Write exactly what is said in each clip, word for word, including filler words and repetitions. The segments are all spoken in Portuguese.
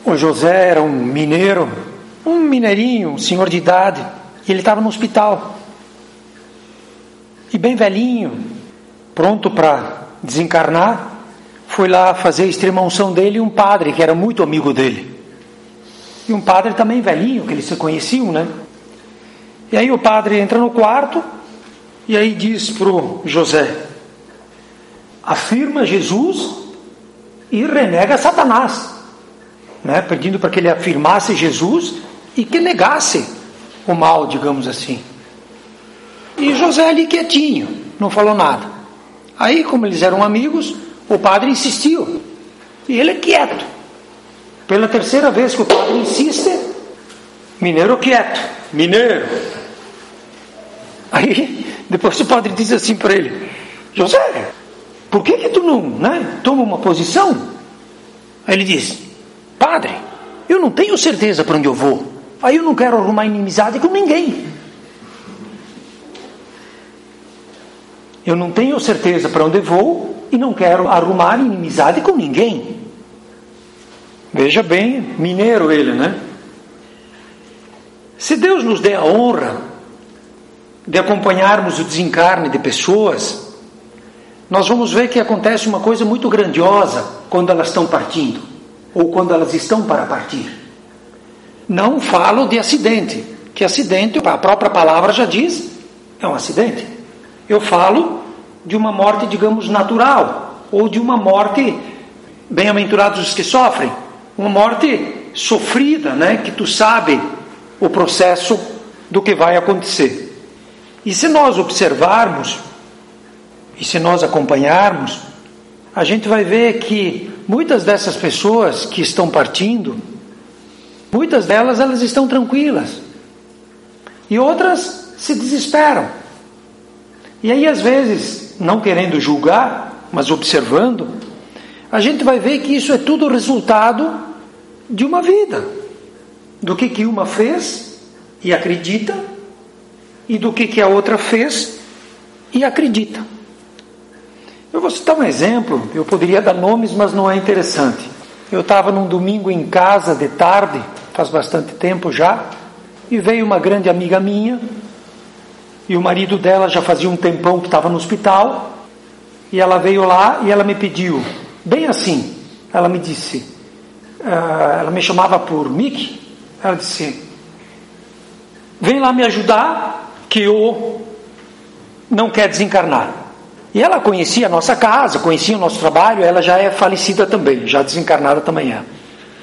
O José era um mineiro, um mineirinho, um senhor de idade, e ele estava no hospital. E bem velhinho, pronto para desencarnar, foi lá fazer a extrema-unção dele um padre que era muito amigo dele. E um padre também velhinho, que eles se conheciam, né? E aí o padre entra no quarto e aí diz pro José: afirma Jesus e renega Satanás, né? Pedindo para que ele afirmasse Jesus e que negasse o mal, digamos assim. E José ali quietinho, não falou nada. Aí, como eles eram amigos, o padre insistiu e ele é quieto. Pela terceira vez que o padre insiste, mineiro quieto, mineiro. Aí, depois o padre diz assim para ele: José, por que que tu não, né, toma uma posição? Aí ele diz: padre, eu não tenho certeza para onde eu vou. Aí eu não quero arrumar inimizade com ninguém. Eu não tenho certeza para onde vou e não quero arrumar inimizade com ninguém. Veja bem, mineiro ele, né? Se Deus nos der a honra de acompanharmos o desencarne de pessoas, nós vamos ver que acontece uma coisa muito grandiosa quando elas estão partindo, ou quando elas estão para partir. Não falo de acidente, que acidente, a própria palavra já diz, é um acidente. Eu falo de uma morte, digamos, natural, ou de uma morte, bem-aventurados os que sofrem, uma morte sofrida, né? Que tu sabe o processo do que vai acontecer. E se nós observarmos, e se nós acompanharmos, a gente vai ver que muitas dessas pessoas que estão partindo, muitas delas elas estão tranquilas, e outras se desesperam. E aí às vezes, não querendo julgar, mas observando, a gente vai ver que isso é tudo resultado de uma vida, do que que uma fez e acredita, e do que que a outra fez e acredita. Eu vou citar um exemplo, eu poderia dar nomes, mas não é interessante. Eu estava num domingo em casa de tarde, faz bastante tempo já, e veio uma grande amiga minha, e o marido dela já fazia um tempão que estava no hospital, e ela veio lá e ela me pediu, bem assim, ela me disse, uh, ela me chamava por Mickey, ela disse: vem lá me ajudar, que eu não quero desencarnar. E ela conhecia a nossa casa, conhecia o nosso trabalho, ela já é falecida também, já desencarnada também é.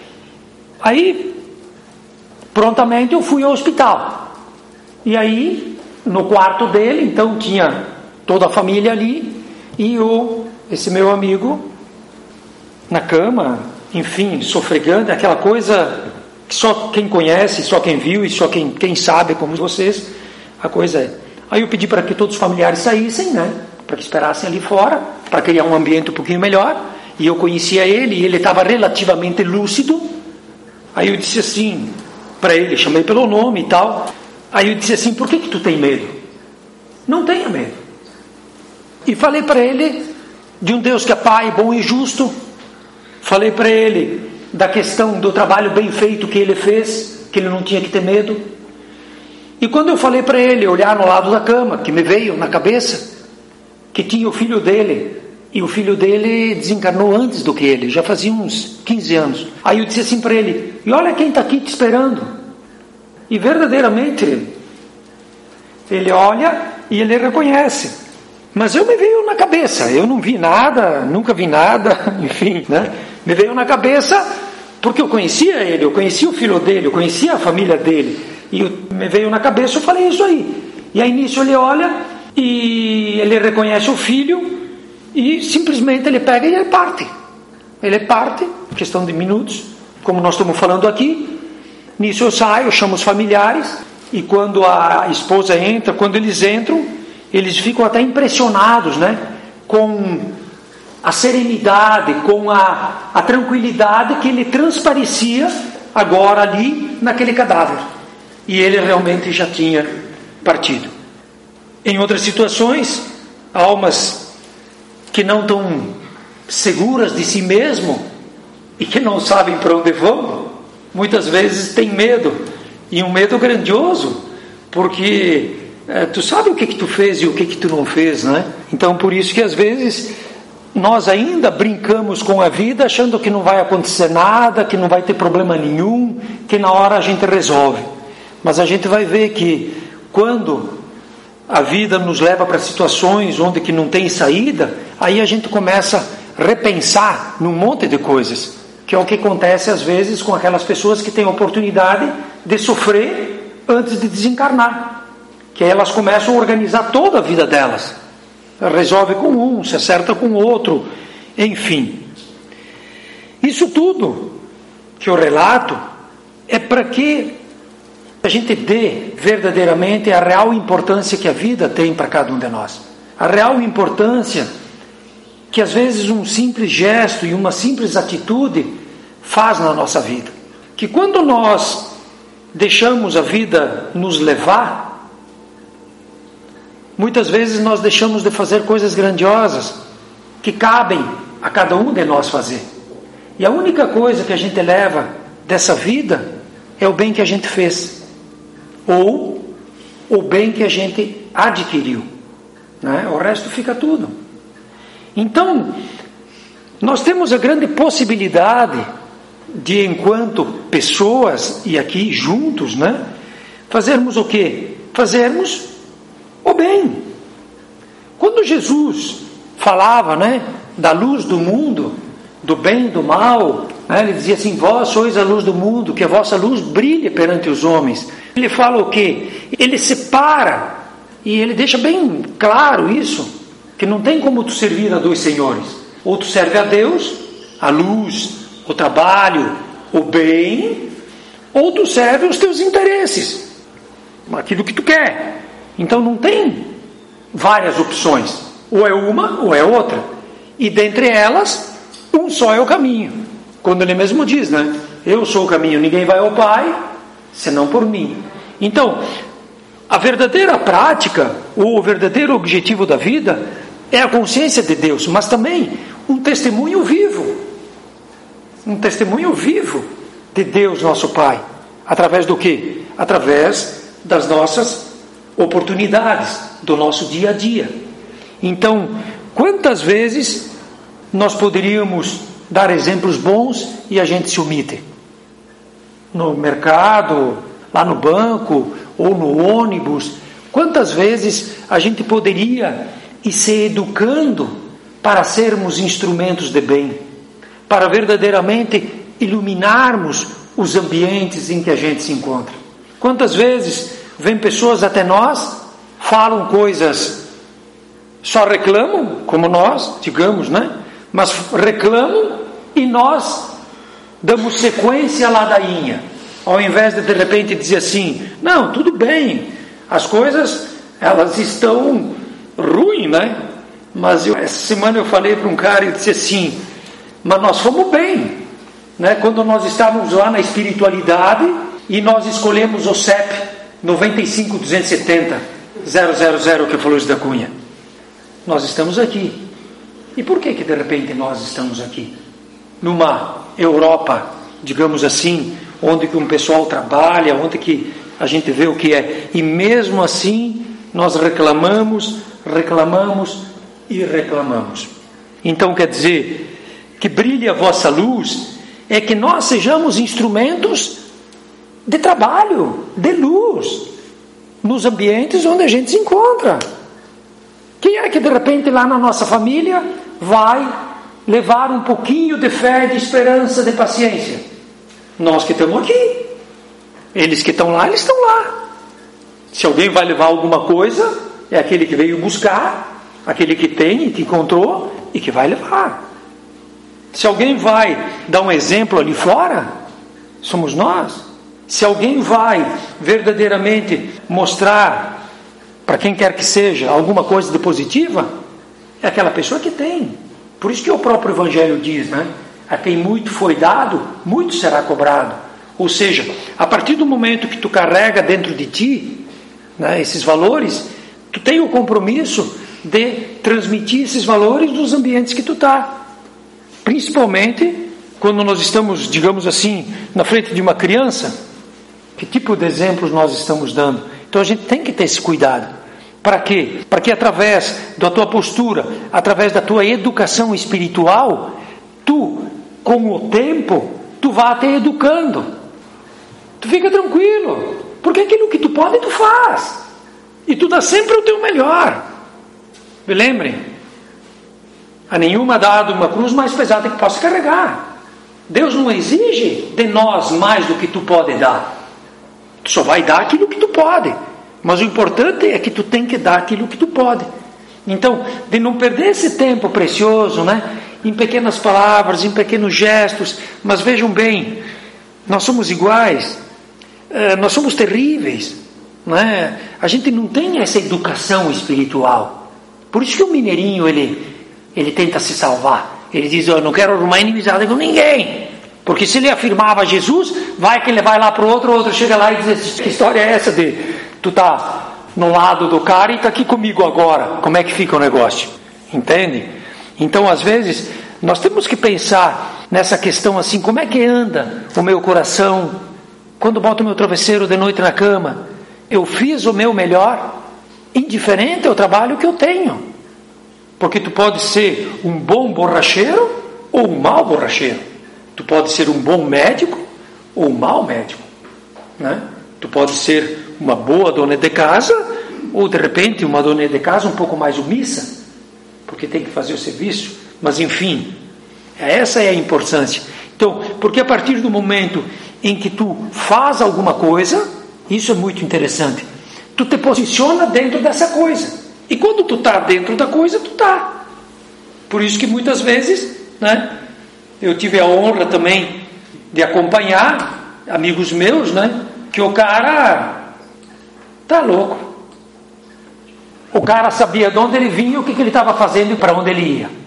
Aí, prontamente eu fui ao hospital. E aí, no quarto dele, então tinha toda a família ali, e eu, esse meu amigo, na cama, enfim, sofregando, aquela coisa que só quem conhece, só quem viu e só quem, quem sabe, como vocês, a coisa é. Aí eu pedi para que todos os familiares saíssem, né? Para que esperassem ali fora, para criar um ambiente um pouquinho melhor. E eu conhecia ele, e ele estava relativamente lúcido. Aí eu disse assim para ele, chamei pelo nome e tal. Aí eu disse assim: por que que tu tem medo? Não tenha medo. E falei para ele de um Deus que é Pai, bom e justo. Falei para ele da questão do trabalho bem feito que ele fez, que ele não tinha que ter medo. E quando eu falei para ele olhar no lado da cama, que me veio na cabeça, que tinha o filho dele, e o filho dele desencarnou antes do que ele, já fazia uns quinze anos. Aí eu disse assim para ele: e olha quem está aqui te esperando. E verdadeiramente ele olha e ele reconhece. Mas eu me veio na cabeça, eu não vi nada, nunca vi nada, enfim, né? Me veio na cabeça porque eu conhecia ele, eu conhecia o filho dele, eu conhecia a família dele, e eu, me veio na cabeça, eu falei isso aí. E aí nisso ele olha e ele reconhece o filho e simplesmente ele pega e ele parte. Ele parte, questão de minutos, como nós estamos falando aqui. Nisso eu saio, eu chamo os familiares, e quando a esposa entra, quando eles entram, eles ficam até impressionados, né, com a serenidade, com a, a tranquilidade que ele transparecia agora ali naquele cadáver. E ele realmente já tinha partido. Em outras situações, almas que não estão seguras de si mesmo, e que não sabem para onde vão, muitas vezes têm medo, e um medo grandioso, porque é, tu sabe o que que tu fez e o que que tu não fez, né? Então por isso que às vezes nós ainda brincamos com a vida, achando que não vai acontecer nada, que não vai ter problema nenhum, que na hora a gente resolve. Mas a gente vai ver que quando a vida nos leva para situações onde que não tem saída, aí a gente começa a repensar num monte de coisas, que é o que acontece às vezes com aquelas pessoas que têm a oportunidade de sofrer antes de desencarnar, que elas começam a organizar toda a vida delas, resolve com um, se acerta com o outro, enfim. Isso tudo que eu relato é para que a gente dê verdadeiramente a real importância que a vida tem para cada um de nós, a real importância que às vezes um simples gesto e uma simples atitude faz na nossa vida, que quando nós deixamos a vida nos levar, muitas vezes nós deixamos de fazer coisas grandiosas que cabem a cada um de nós fazer, e a única coisa que a gente leva dessa vida é o bem que a gente fez, ou o bem que a gente adquiriu, né? O resto fica tudo. Então nós temos a grande possibilidade de, enquanto pessoas, e aqui juntos, né, fazermos o quê? Fazermos o bem. Quando Jesus falava, né, da luz do mundo, do bem e do mal, né, ele dizia assim: vós sois a luz do mundo, que a vossa luz brilhe perante os homens. Ele fala o quê? Ele separa, e ele deixa bem claro isso, que não tem como tu servir a dois senhores. Ou tu serve a Deus, a luz, o trabalho, o bem, ou tu serve os teus interesses, aquilo que tu quer. Então não tem várias opções, ou é uma ou é outra, e dentre elas um só é o caminho, quando ele mesmo diz, né? Eu sou o caminho, ninguém vai ao Pai senão por mim. Então a verdadeira prática, ou o verdadeiro objetivo da vida é a consciência de Deus, mas também um testemunho vivo, um testemunho vivo de Deus nosso Pai, através do quê? Através das nossas oportunidades, do nosso dia a dia. Então, quantas vezes nós poderíamos dar exemplos bons e a gente se omite? No mercado, lá no banco, ou no ônibus, quantas vezes a gente poderia ir se educando para sermos instrumentos de bem, para verdadeiramente iluminarmos os ambientes em que a gente se encontra? Quantas vezes vêm pessoas até nós, falam coisas, só reclamam, como nós, digamos, né? Mas reclamam e nós damos sequência à ladainha, ao invés de de repente dizer assim: não, tudo bem, as coisas elas estão ruins, né? Mas eu, essa semana eu falei para um cara e disse assim: mas nós fomos bem, né? Quando nós estávamos lá na espiritualidade e nós escolhemos o C E P noventa e cinco, duzentos e setenta, zero zero zero, que falou isso da Cunha. Nós estamos aqui. E por que que de repente nós estamos aqui? Numa Europa, digamos assim, onde que um pessoal trabalha, onde que a gente vê o que é. E mesmo assim, nós reclamamos, reclamamos e reclamamos. Então quer dizer, que brilhe a vossa luz, é que nós sejamos instrumentos de trabalho, de luz, nos ambientes onde a gente se encontra. Quem é que de repente lá na nossa família vai levar um pouquinho de fé, de esperança, de paciência? Nós que estamos aqui. Eles que estão lá, eles estão lá. Se alguém vai levar alguma coisa, é aquele que veio buscar, aquele que tem e que encontrou e que vai levar. Se alguém vai dar um exemplo ali fora, somos nós. Se alguém vai verdadeiramente mostrar para quem quer que seja alguma coisa de positiva, é aquela pessoa que tem. Por isso que o próprio Evangelho diz, né? A quem muito foi dado, muito será cobrado. Ou seja, a partir do momento que tu carrega dentro de ti, né, esses valores, tu tem o compromisso de transmitir esses valores nos ambientes que tu está, principalmente quando nós estamos, digamos assim, na frente de uma criança, que tipo de exemplos nós estamos dando? Então a gente tem que ter esse cuidado. Para quê? Para que através da tua postura, através da tua educação espiritual, tu, com o tempo, tu vá te educando. Tu fica tranquilo, porque aquilo que tu pode, tu faz. E tu dá sempre o teu melhor. Me lembrem, a nenhuma dado uma cruz mais pesada que possa carregar. Deus não exige de nós mais do que tu pode dar. Tu só vai dar aquilo que tu pode. Mas o importante é que tu tem que dar aquilo que tu pode. Então, de não perder esse tempo precioso, né? Em pequenas palavras, em pequenos gestos. Mas vejam bem, nós somos iguais. Uh, nós somos terríveis. Né? A gente não tem essa educação espiritual. Por isso que o mineirinho, ele, ele tenta se salvar. Ele diz, eu não quero arrumar inimizade com ninguém. Porque se ele afirmava Jesus, vai que ele vai lá para o outro, o outro chega lá e diz, que história é essa de tu tá no lado do cara e tá aqui comigo agora? Como é que fica o negócio? Entende? Então, às vezes, nós temos que pensar nessa questão assim, como é que anda o meu coração? Quando boto o meu travesseiro de noite na cama, eu fiz o meu melhor, indiferente ao trabalho que eu tenho. Porque tu pode ser um bom borracheiro ou um mau borracheiro. Tu pode ser um bom médico ou um mau médico. Né? Tu pode ser uma boa dona de casa ou, de repente, uma dona de casa um pouco mais omissa, porque tem que fazer o serviço. Mas, enfim, essa é a importância. Então, porque a partir do momento em que tu faz alguma coisa, isso é muito interessante, tu te posiciona dentro dessa coisa. E quando tu está dentro da coisa, tu está. Por isso que muitas vezes, né, eu tive a honra também de acompanhar amigos meus, né, que o cara tá louco. O cara sabia de onde ele vinha, o que, que ele estava fazendo e para onde ele ia.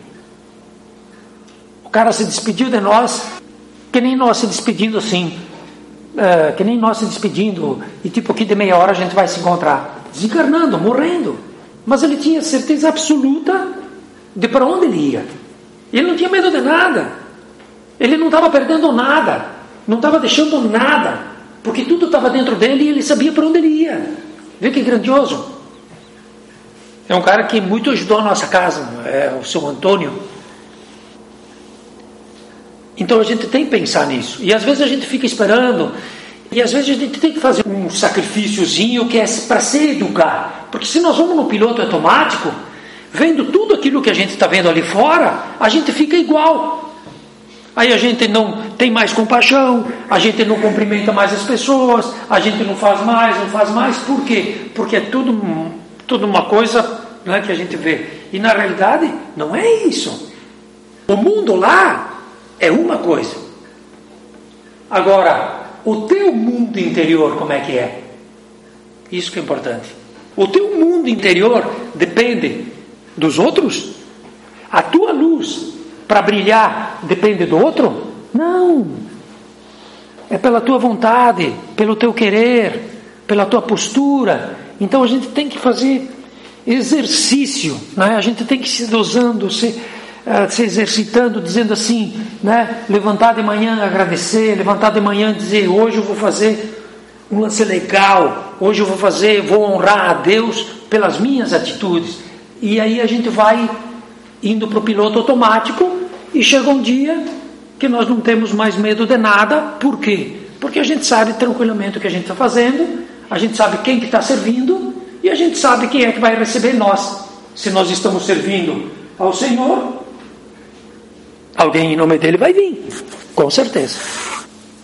O cara se despediu de nós, que nem nós se despedindo assim, uh, que nem nós se despedindo, e tipo aqui de meia hora a gente vai se encontrar, desencarnando, morrendo. Mas ele tinha certeza absoluta de para onde ele ia. Ele não tinha medo de nada. Ele não estava perdendo nada. Não estava deixando nada. Porque tudo estava dentro dele e ele sabia para onde ele ia. Vê que grandioso. É um cara que muito ajudou a nossa casa. É o seu Antônio. Então a gente tem que pensar nisso. E às vezes a gente fica esperando. E às vezes a gente tem que fazer um sacrifíciozinho que é para se educar. Porque se nós vamos no piloto automático, vendo tudo aquilo que a gente está vendo ali fora, a gente fica igual. Aí a gente não tem mais compaixão, a gente não cumprimenta mais as pessoas, a gente não faz mais, não faz mais. Por quê? Porque é tudo, tudo uma coisa, né, que a gente vê. E na realidade não é isso. O mundo lá é uma coisa. Agora, o teu mundo interior, como é que é? Isso que é importante. O teu mundo interior depende dos outros? A tua luz para brilhar depende do outro? Não. É pela tua vontade, pelo teu querer, pela tua postura. Então a gente tem que fazer exercício, né? A gente tem que ir se dosando, se, uh, se exercitando, dizendo assim, né? Levantar de manhã, agradecer, levantar de manhã, dizer, hoje eu vou fazer um lance legal, hoje eu vou fazer, vou honrar a Deus pelas minhas atitudes. E aí a gente vai indo para o piloto automático e chega um dia que nós não temos mais medo de nada. Por quê? Porque a gente sabe tranquilamente o que a gente está fazendo, a gente sabe quem que está servindo e a gente sabe quem é que vai receber nós. Se nós estamos servindo ao Senhor, alguém em nome dele vai vir, com certeza.